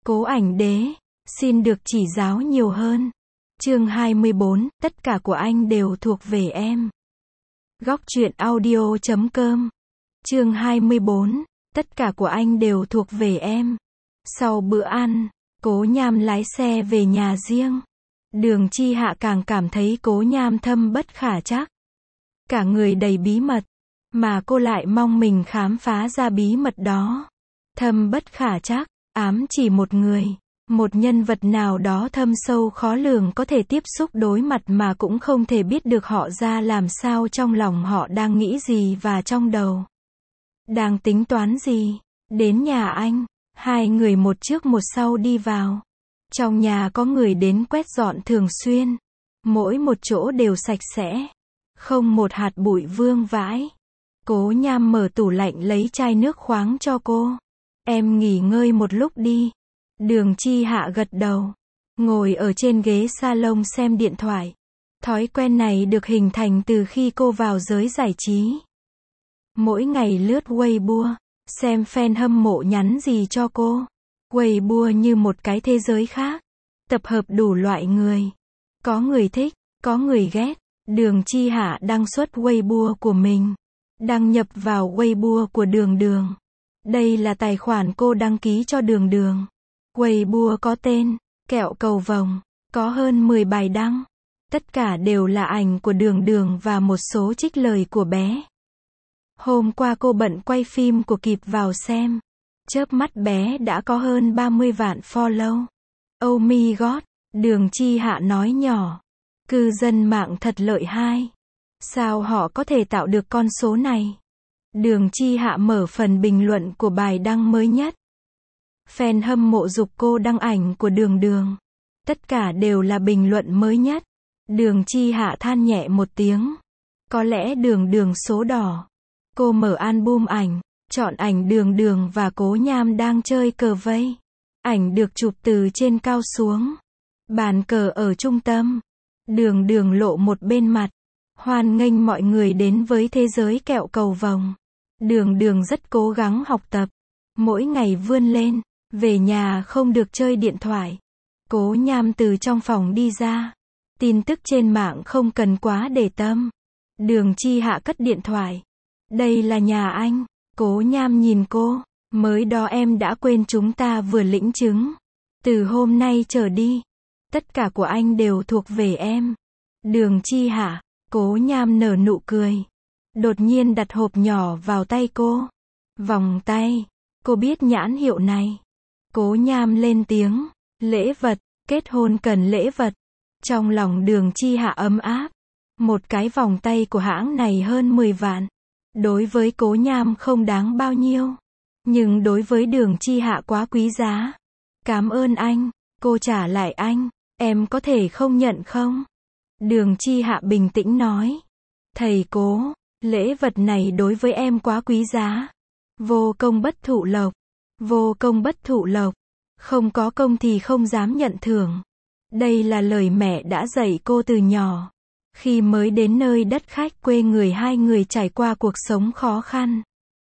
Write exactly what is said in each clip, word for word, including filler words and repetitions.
Cố ảnh đế, xin được chỉ giáo nhiều hơn. Chương hai mươi bốn, tất cả của anh đều thuộc về em. Góc truyện audio chấm com. Chương hai mươi bốn, tất cả của anh đều thuộc về em. Sau bữa ăn, Cố Nham lái xe về nhà riêng. Đường Chi Hạ càng cảm thấy Cố Nham thâm bất khả trắc. Cả người đầy bí mật, mà cô lại mong mình khám phá ra bí mật đó. Thâm bất khả trắc, ám chỉ một người, một nhân vật nào đó thâm sâu khó lường có thể tiếp xúc đối mặt mà cũng không thể biết được họ ra làm sao, trong lòng họ đang nghĩ gì và trong đầu đang tính toán gì. Đến nhà anh, hai người một trước một sau đi vào. Trong nhà có người đến quét dọn thường xuyên, mỗi một chỗ đều sạch sẽ, không một hạt bụi vương vãi. Cố Nham mở tủ lạnh lấy chai nước khoáng cho cô. Em nghỉ ngơi một lúc đi. Đường Chi Hạ gật đầu, ngồi ở trên ghế salon xem điện thoại. Thói quen này được hình thành từ khi cô vào giới giải trí. Mỗi ngày lướt Weibo, xem fan hâm mộ nhắn gì cho cô. Weibo như một cái thế giới khác, tập hợp đủ loại người. Có người thích, có người ghét. Đường Chi Hạ đăng xuất Weibo của mình, đăng nhập vào Weibo của Đường Đường. Đây là tài khoản cô đăng ký cho Đường Đường. Weibo có tên Kẹo Cầu Vồng, có hơn mười bài đăng. Tất cả đều là ảnh của Đường Đường và một số trích lời của bé. Hôm qua cô bận quay phim của kịp vào xem. Chớp mắt bé đã có hơn ba mươi vạn follow. Oh my god, Đường Chi Hạ nói nhỏ. Cư dân mạng thật lợi hại. Sao họ có thể tạo được con số này? Đường Chi Hạ mở phần bình luận của bài đăng mới nhất. Fan hâm mộ giục cô đăng ảnh của Đường Đường. Tất cả đều là bình luận mới nhất. Đường Chi Hạ than nhẹ một tiếng. Có lẽ Đường Đường số đỏ. Cô mở album ảnh, chọn ảnh Đường Đường và Cố Nham đang chơi cờ vây. Ảnh được chụp từ trên cao xuống. Bàn cờ ở trung tâm. Đường Đường lộ một bên mặt. Hoan nghênh mọi người đến với thế giới kẹo cầu vồng. Đường Đường rất cố gắng học tập. Mỗi ngày vươn lên. Về nhà không được chơi điện thoại. Cố Nham từ trong phòng đi ra. Tin tức trên mạng không cần quá để tâm. Đường Chi Hạ cất điện thoại. Đây là nhà anh. Cố Nham nhìn cô. Mới đó em đã quên chúng ta vừa lĩnh chứng. Từ hôm nay trở đi, tất cả của anh đều thuộc về em. Đường Chi Hạ. Cố Nham nở nụ cười. Đột nhiên đặt hộp nhỏ vào tay cô. Vòng tay. Cô biết nhãn hiệu này. Cố Nham lên tiếng. Lễ vật, kết hôn cần lễ vật. Trong lòng Đường Chi Hạ ấm áp. Một cái vòng tay của hãng này hơn mười vạn. Đối với Cố Nham không đáng bao nhiêu. Nhưng đối với Đường Chi Hạ quá quý giá. Cảm ơn anh. Cô trả lại anh. Em có thể không nhận không? Đường Chi Hạ bình tĩnh nói. Thầy Cố, lễ vật này đối với em quá quý giá. Vô công bất thụ lộc. Vô công bất thụ lộc. Không có công thì không dám nhận thưởng. Đây là lời mẹ đã dạy cô từ nhỏ. Khi mới đến nơi đất khách quê người, hai người trải qua cuộc sống khó khăn.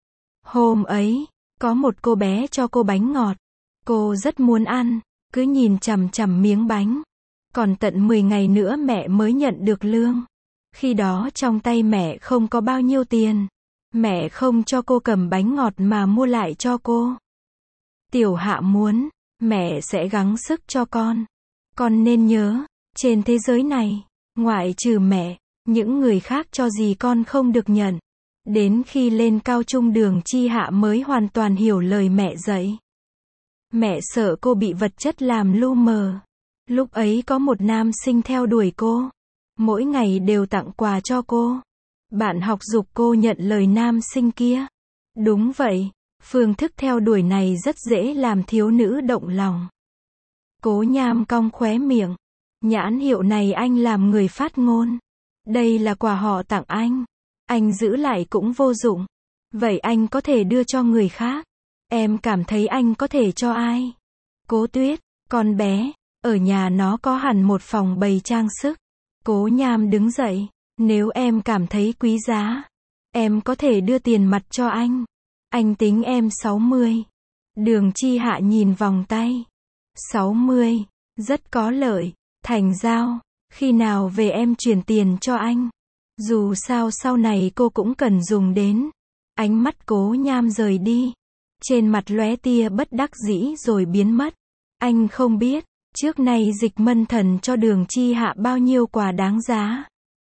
Hôm ấy, có một cô bé cho cô bánh ngọt. Cô rất muốn ăn, cứ nhìn chằm chằm miếng bánh. Còn tận mười ngày nữa mẹ mới nhận được lương. Khi đó trong tay mẹ không có bao nhiêu tiền. Mẹ không cho cô cầm bánh ngọt mà mua lại cho cô. Tiểu Hạ muốn, mẹ sẽ gắng sức cho con. Con nên nhớ, trên thế giới này, ngoại trừ mẹ, những người khác cho gì con không được nhận. Đến khi lên cao trung Đường Chi Hạ mới hoàn toàn hiểu lời mẹ dạy. Mẹ sợ cô bị vật chất làm lu mờ. Lúc ấy có một nam sinh theo đuổi cô. Mỗi ngày đều tặng quà cho cô. Bạn học giục cô nhận lời nam sinh kia. Đúng vậy, phương thức theo đuổi này rất dễ làm thiếu nữ động lòng. Cố Nham cong khóe miệng. Nhãn hiệu này anh làm người phát ngôn. Đây là quà họ tặng anh. Anh giữ lại cũng vô dụng. Vậy anh có thể đưa cho người khác. Em cảm thấy anh có thể cho ai? Cố Tuyết, con bé, ở nhà nó có hẳn một phòng bày trang sức. Cố Nham đứng dậy. Nếu em cảm thấy quý giá, em có thể đưa tiền mặt cho anh. Anh tính em sáu mươi. Đường Chi Hạ nhìn vòng tay. sáu mươi. Rất có lợi. Thành giao. Khi nào về em chuyển tiền cho anh. Dù sao sau này cô cũng cần dùng đến. Ánh mắt Cố Nham rời đi. Trên mặt lóe tia bất đắc dĩ rồi biến mất. Anh không biết, trước nay Dịch Mân Thần cho Đường Chi Hạ bao nhiêu quà đáng giá.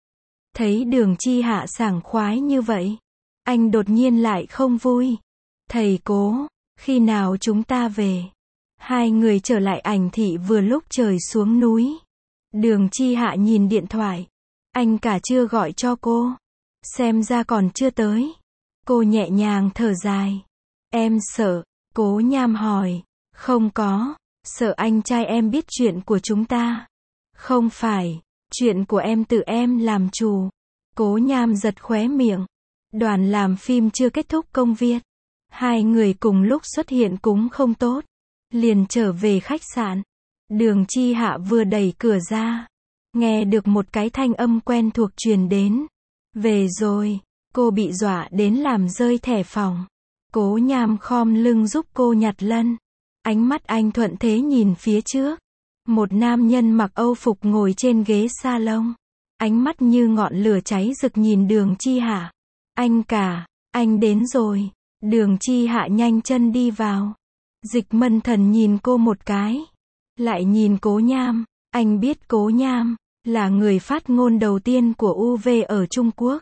Thấy Đường Chi Hạ sảng khoái như vậy, anh đột nhiên lại không vui. Thầy Cố, khi nào chúng ta về? Hai người trở lại Ảnh Thị vừa lúc trời xuống núi. Đường Chi Hạ nhìn điện thoại. Anh cả chưa gọi cho cô. Xem ra còn chưa tới. Cô nhẹ nhàng thở dài. Em sợ. Cố Nham hỏi. Không có. Sợ anh trai em biết chuyện của chúng ta. Không phải. Chuyện của em tự em làm chủ. Cố Nham giật khóe miệng. Đoàn làm phim chưa kết thúc công việc. Hai người cùng lúc xuất hiện cũng không tốt. Liền trở về khách sạn. Đường Chi Hạ vừa đẩy cửa ra. Nghe được một cái thanh âm quen thuộc truyền đến. Về rồi. Cô bị dọa đến làm rơi thẻ phòng. Cố Nham khom lưng giúp cô nhặt lân. Ánh mắt anh thuận thế nhìn phía trước. Một nam nhân mặc Âu phục ngồi trên ghế salon. Ánh mắt như ngọn lửa cháy rực nhìn Đường Chi Hạ. Anh cả, anh đến rồi. Đường Chi Hạ nhanh chân đi vào. Dịch Mân Thần nhìn cô một cái. Lại nhìn Cố Nham. Anh biết Cố Nham là người phát ngôn đầu tiên của u vê ở Trung Quốc.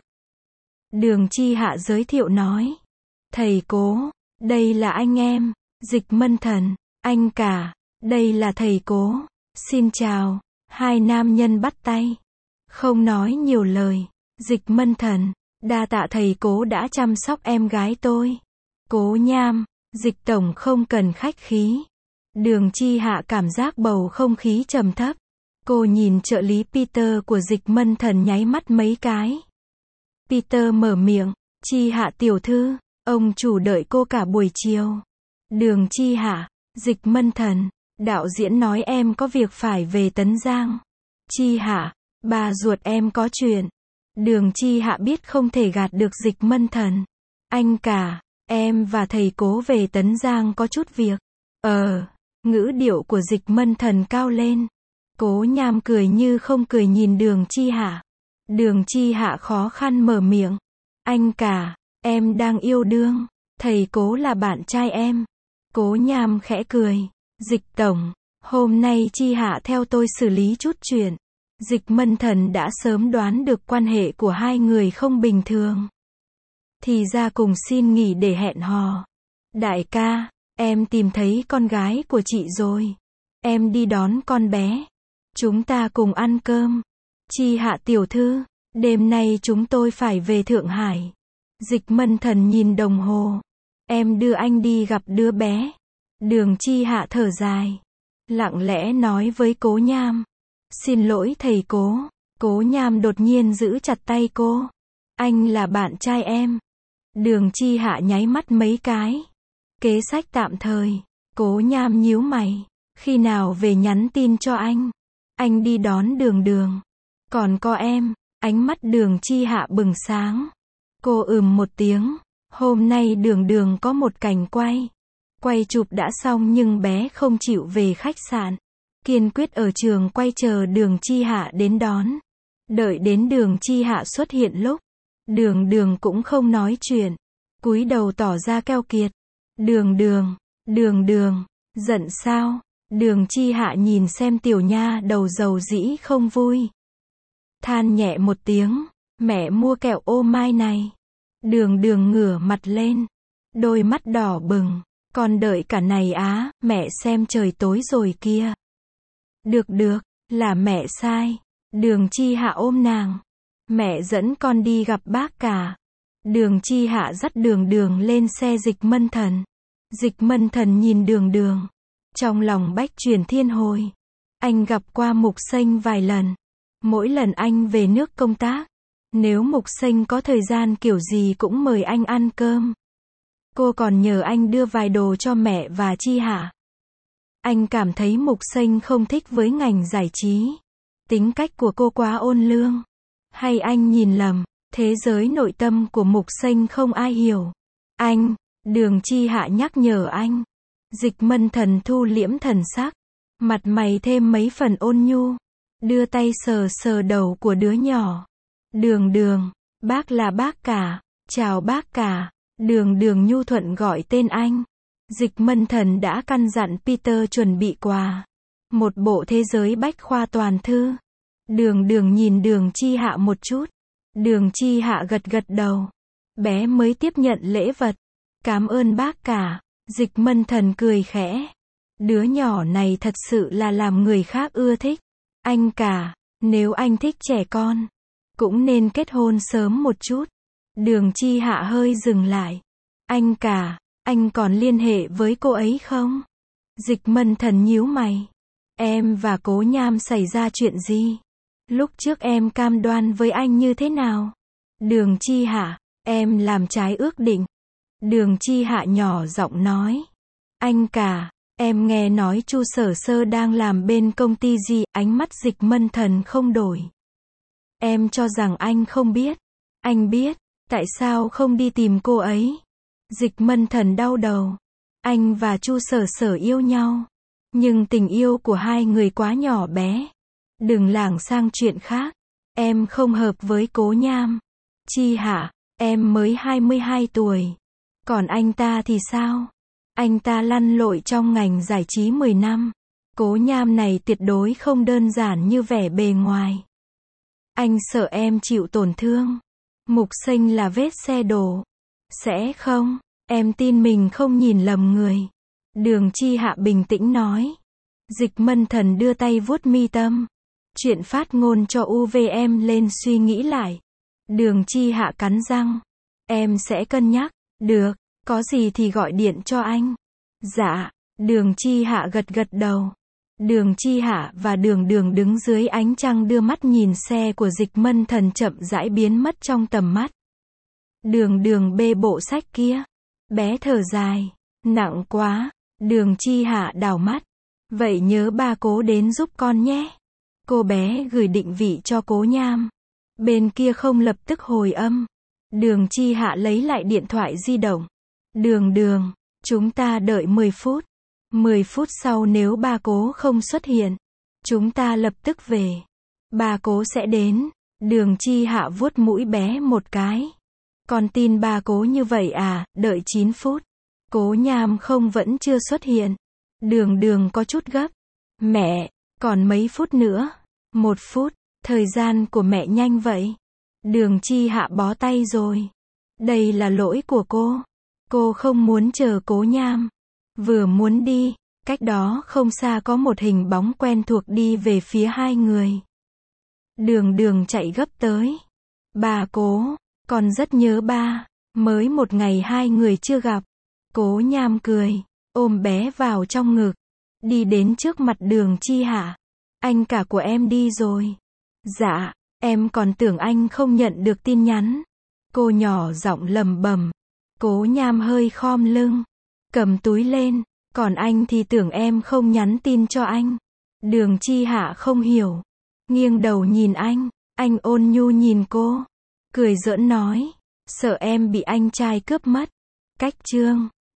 Đường Chi Hạ giới thiệu nói. Thầy Cố, đây là anh em. Dịch Mân Thần, anh cả, đây là thầy Cố. Xin chào. Hai nam nhân bắt tay. Không nói nhiều lời. Dịch Mân Thần, đa tạ thầy Cố đã chăm sóc em gái tôi. Cố Nham, Dịch tổng không cần khách khí. Đường Chi Hạ cảm giác bầu không khí trầm thấp. Cô nhìn trợ lý Peter của Dịch Mân Thần nháy mắt mấy cái. Peter mở miệng. Chi Hạ tiểu thư, ông chủ đợi cô cả buổi chiều. Đường Chi Hạ, Dịch Mân Thần, đạo diễn nói em có việc phải về Tấn Giang. Chi Hạ, bà ruột em có chuyện. Đường Chi Hạ biết không thể gạt được Dịch Mân Thần. Anh cả, em và thầy Cố về Tấn Giang có chút việc. Ờ, ngữ điệu của Dịch Mân Thần cao lên. Cố Nham cười như không cười nhìn Đường Chi Hạ. Đường Chi Hạ khó khăn mở miệng. Anh cả, em đang yêu đương. Thầy Cố là bạn trai em. Cố Nham khẽ cười. Dịch tổng, hôm nay Chi Hạ theo tôi xử lý chút chuyện. Dịch Mân Thần đã sớm đoán được quan hệ của hai người không bình thường. Thì ra cùng xin nghỉ để hẹn hò. Đại ca, em tìm thấy con gái của chị rồi. Em đi đón con bé. Chúng ta cùng ăn cơm. Chi Hạ tiểu thư, đêm nay chúng tôi phải về Thượng Hải. Dịch Mân Thần nhìn đồng hồ. Em đưa anh đi gặp đứa bé. Đường Chi Hạ thở dài. Lặng lẽ nói với Cố Nham. Xin lỗi thầy Cố. Cố Nham đột nhiên giữ chặt tay cô. Anh là bạn trai em. Đường Chi Hạ nháy mắt mấy cái. Kế sách tạm thời. Cố Nham nhíu mày. Khi nào về nhắn tin cho anh. Anh đi đón Đường Đường. Còn có em. Ánh mắt Đường Chi Hạ bừng sáng. Cô ừm một tiếng. Hôm nay Đường Đường có một cảnh quay. Quay chụp đã xong nhưng bé không chịu về khách sạn. Kiên quyết ở trường quay chờ Đường Chi Hạ đến đón. Đợi đến Đường Chi Hạ xuất hiện lúc. Đường Đường cũng không nói chuyện. Cúi đầu tỏ ra keo kiệt. Đường Đường, Đường Đường, giận sao? Đường Chi Hạ nhìn xem tiểu nha đầu dầu dĩ không vui. Than nhẹ một tiếng. Mẹ mua kẹo ô mai này. Đường Đường ngửa mặt lên. Đôi mắt đỏ bừng. Con đợi cả này á, mẹ xem trời tối rồi kia. Được được, là mẹ sai. Đường Chi Hạ ôm nàng. Mẹ dẫn con đi gặp bác cả. Đường Chi Hạ dắt Đường Đường lên xe Dịch Mân Thần. Dịch Mân Thần nhìn Đường Đường. Trong lòng bách chuyển thiên hồi. Anh gặp qua Mục Xanh vài lần. Mỗi lần anh về nước công tác. Nếu Mục Xanh có thời gian kiểu gì cũng mời anh ăn cơm. Cô còn nhờ anh đưa vài đồ cho mẹ và Chi Hạ. Anh cảm thấy Mục Xanh không thích với ngành giải trí. Tính cách của cô quá ôn lương. Hay anh nhìn lầm, thế giới nội tâm của Mục Xanh không ai hiểu. Anh, Đường Chi Hạ nhắc nhở anh. Dịch Mân Thần thu liễm thần sắc. Mặt mày thêm mấy phần ôn nhu. Đưa tay sờ sờ đầu của đứa nhỏ. Đường đường, bác là bác cả. Chào bác cả. Đường đường nhu thuận gọi tên anh. Dịch Mân Thần đã căn dặn Peter chuẩn bị quà. Một bộ thế giới bách khoa toàn thư. Đường đường nhìn Đường Chi Hạ một chút. Đường Chi Hạ gật gật đầu. Bé mới tiếp nhận lễ vật. Cảm ơn bác cả. Dịch Mân Thần cười khẽ. Đứa nhỏ này thật sự là làm người khác ưa thích. Anh cả, nếu anh thích trẻ con, cũng nên kết hôn sớm một chút. Đường Chi Hạ hơi dừng lại. Anh cả, anh còn liên hệ với cô ấy không? Dịch Mân Thần nhíu mày. Em và Cố Nham xảy ra chuyện gì? Lúc trước em cam đoan với anh như thế nào? Đường Chi Hạ, em làm trái ước định. Đường Chi Hạ nhỏ giọng nói. Anh cả, em nghe nói Chu Sở Sơ đang làm bên công ty gì? Ánh mắt Dịch Mân Thần không đổi. Em cho rằng anh không biết. Anh biết, tại sao không đi tìm cô ấy? Dịch Mân Thần đau đầu. Anh và Chu Sở Sở yêu nhau. Nhưng tình yêu của hai người quá nhỏ bé. Đừng lảng sang chuyện khác. Em không hợp với Cố Nham. Chi Hạ, em mới hai mươi hai tuổi. Còn anh ta thì sao? Anh ta lăn lội trong ngành giải trí mười năm. Cố Nham này tuyệt đối không đơn giản như vẻ bề ngoài. Anh sợ em chịu tổn thương. Mục Sinh là vết xe đổ. Sẽ không, em tin mình không nhìn lầm người. Đường Chi Hạ bình tĩnh nói. Dịch Mân Thần đưa tay vuốt mi tâm. Chuyện phát ngôn cho u vê em lên suy nghĩ lại. Đường Chi Hạ cắn răng. Em sẽ cân nhắc. Được, có gì thì gọi điện cho anh. Dạ, Đường Chi Hạ gật gật đầu. Đường Chi Hạ và Đường Đường đứng dưới ánh trăng đưa mắt nhìn xe của Dịch Mân Thần chậm rãi biến mất trong tầm mắt. Đường Đường bê bộ sách kia. Bé thở dài. Nặng quá. Đường Chi Hạ đảo mắt. Vậy nhớ ba Cố đến giúp con nhé. Cô bé gửi định vị cho Cố Nham. Bên kia không lập tức hồi âm. Đường Chi Hạ lấy lại điện thoại di động. Đường Đường, chúng ta đợi mười phút. mười phút sau nếu ba Cố không xuất hiện, chúng ta lập tức về. Ba Cố sẽ đến. Đường Chi Hạ vuốt mũi bé một cái. Con tin ba Cố như vậy à? Đợi chín phút. Cố Nham không vẫn chưa xuất hiện. Đường Đường có chút gấp. Mẹ, còn mấy phút nữa? Một phút, thời gian của mẹ nhanh vậy. Đường Chi Hạ bó tay rồi. Đây là lỗi của cô. Cô không muốn chờ Cố Nham. Vừa muốn đi, cách đó không xa có một hình bóng quen thuộc đi về phía hai người. Đường Đường chạy gấp tới. Bà Cố, con rất nhớ ba. Mới một ngày hai người chưa gặp. Cố Nham cười, ôm bé vào trong ngực. Đi đến trước mặt Đường Chi Hạ. Anh cả của em đi rồi. Dạ, em còn tưởng anh không nhận được tin nhắn. Cô nhỏ giọng lầm bầm. Cố Nham hơi khom lưng. Cầm túi lên. Còn anh thì tưởng em không nhắn tin cho anh. Đường Chi Hạ không hiểu. Nghiêng đầu nhìn anh. Anh ôn nhu nhìn cô. Cười giỡn nói. Sợ em bị anh trai cướp mất. Cách chương